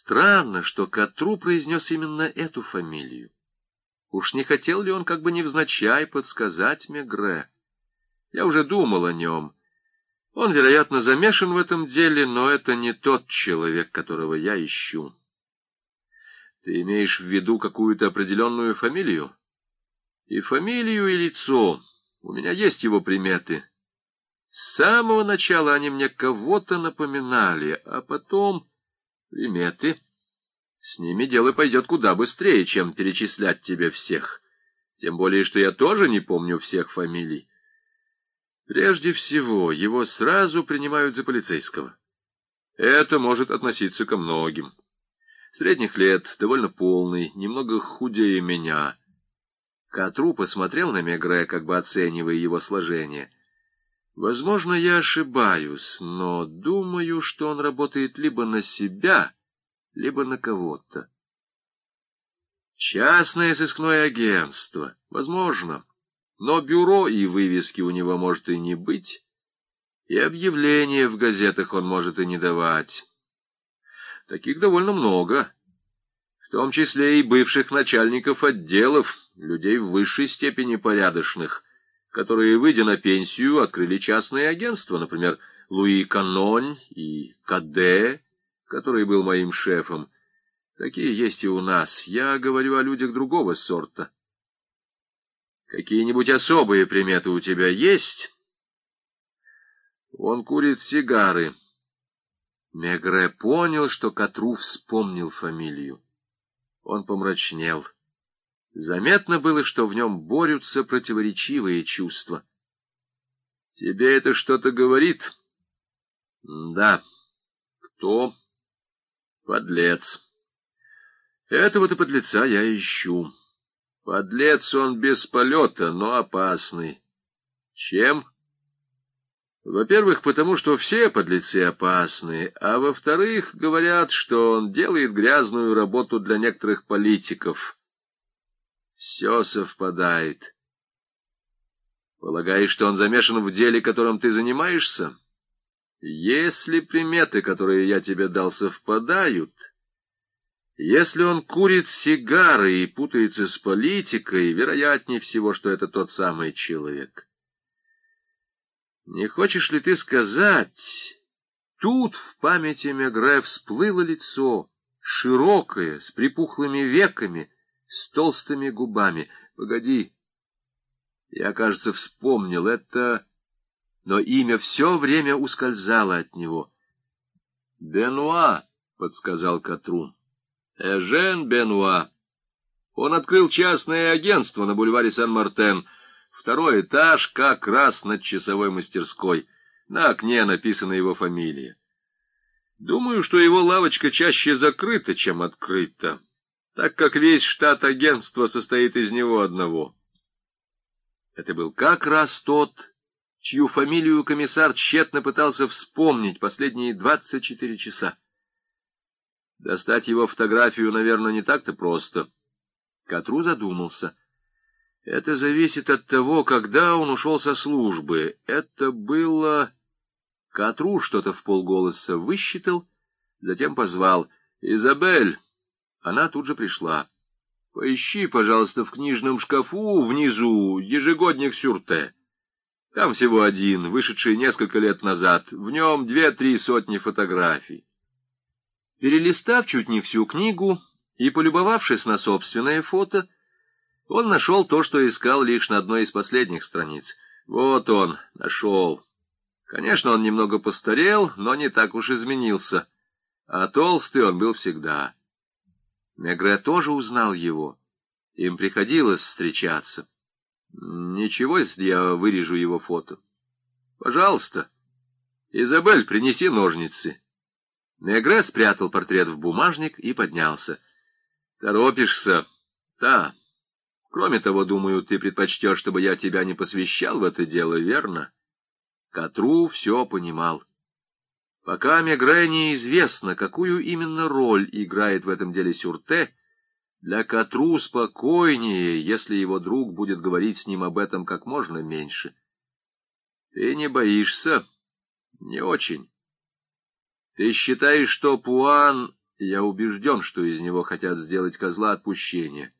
Странно, что Катру произнес именно эту фамилию. Уж не хотел ли он как бы невзначай подсказать Мегре? Я уже думал о нем. Он, вероятно, замешан в этом деле, но это не тот человек, которого я ищу. Ты имеешь в виду какую-то определенную фамилию? И фамилию, и лицо. У меня есть его приметы. С самого начала они мне кого-то напоминали, а потом... Приметы. С ними дело пойдет куда быстрее, чем перечислять тебе всех. Тем более, что я тоже не помню всех фамилий. Прежде всего, его сразу принимают за полицейского. Это может относиться ко многим. Средних лет, довольно полный, немного худее меня. Катру посмотрел на Мегре, как бы оценивая его сложение. Возможно, я ошибаюсь, но думаю, что он работает либо на себя, либо на кого-то. Частное сыскное агентство, возможно, но бюро и вывески у него может и не быть, и объявления в газетах он может и не давать. Таких довольно много, в том числе и бывших начальников отделов, людей в высшей степени порядочных, которые, выйдя на пенсию, открыли частные агентства, например, Луи Канонь и Каде, который был моим шефом. Такие есть и у нас. Я говорю о людях другого сорта. Какие-нибудь особые приметы у тебя есть? Он курит сигары. Мегре понял, что Катру вспомнил фамилию. Он помрачнел. Заметно было, что в нем борются противоречивые чувства. Тебе это что-то говорит? Да. Кто? Подлец. Этого-то подлеца я ищу. Подлец он без полета, но опасный. Чем? Во-первых, потому что все подлецы опасны, а во-вторых, говорят, что он делает грязную работу для некоторых политиков. Все совпадает. Полагаешь, что он замешан в деле, которым ты занимаешься? Если приметы, которые я тебе дал, совпадают, если он курит сигары и путается с политикой, вероятнее всего, что это тот самый человек. Не хочешь ли ты сказать... Тут в памяти Мегре всплыло лицо, широкое, с припухлыми веками, с толстыми губами. Погоди, я, кажется, вспомнил это, но имя все время ускользало от него. «Бенуа», — подсказал Катру. «Эжен Бенуа. Он открыл частное агентство на бульваре Сен-Мартен. Второй этаж как раз над часовой мастерской. На окне написана его фамилия. Думаю, что его лавочка чаще закрыта, чем открыта, так как весь штат агентства состоит из него одного». Это был как раз тот, чью фамилию комиссар тщетно пытался вспомнить последние 24 часа. Достать его фотографию, наверное, не так-то просто. Катру задумался. Это зависит от того, когда он ушел со службы. Это было... Катру что-то вполголоса высчитал, затем позвал: «Изабель!» Она тут же пришла. «Поищи, пожалуйста, в книжном шкафу внизу ежегодник Сюрте. Там всего один, вышедший несколько лет назад. В нем 2-3 сотни фотографий». Перелистав чуть не всю книгу и полюбовавшись на собственное фото, он нашел то, что искал лишь на одной из последних страниц. Вот он, нашел. Конечно, он немного постарел, но не так уж изменился. А толстый он был всегда. Мегре тоже узнал его. Им приходилось встречаться. Ничего, если я вырежу его фото. Пожалуйста. Изабель, принеси ножницы. Мегре спрятал портрет в бумажник и поднялся. Торопишься? Да. Кроме того, думаю, ты предпочтешь, чтобы я тебя не посвящал в это дело, верно? Катру все понимал. Пока Мегре неизвестно, какую именно роль играет в этом деле Сюрте, для Катру спокойнее, если его друг будет говорить с ним об этом как можно меньше. Ты не боишься? Не очень. Ты считаешь, что Пуан и я убежден, что из него хотят сделать козла отпущения.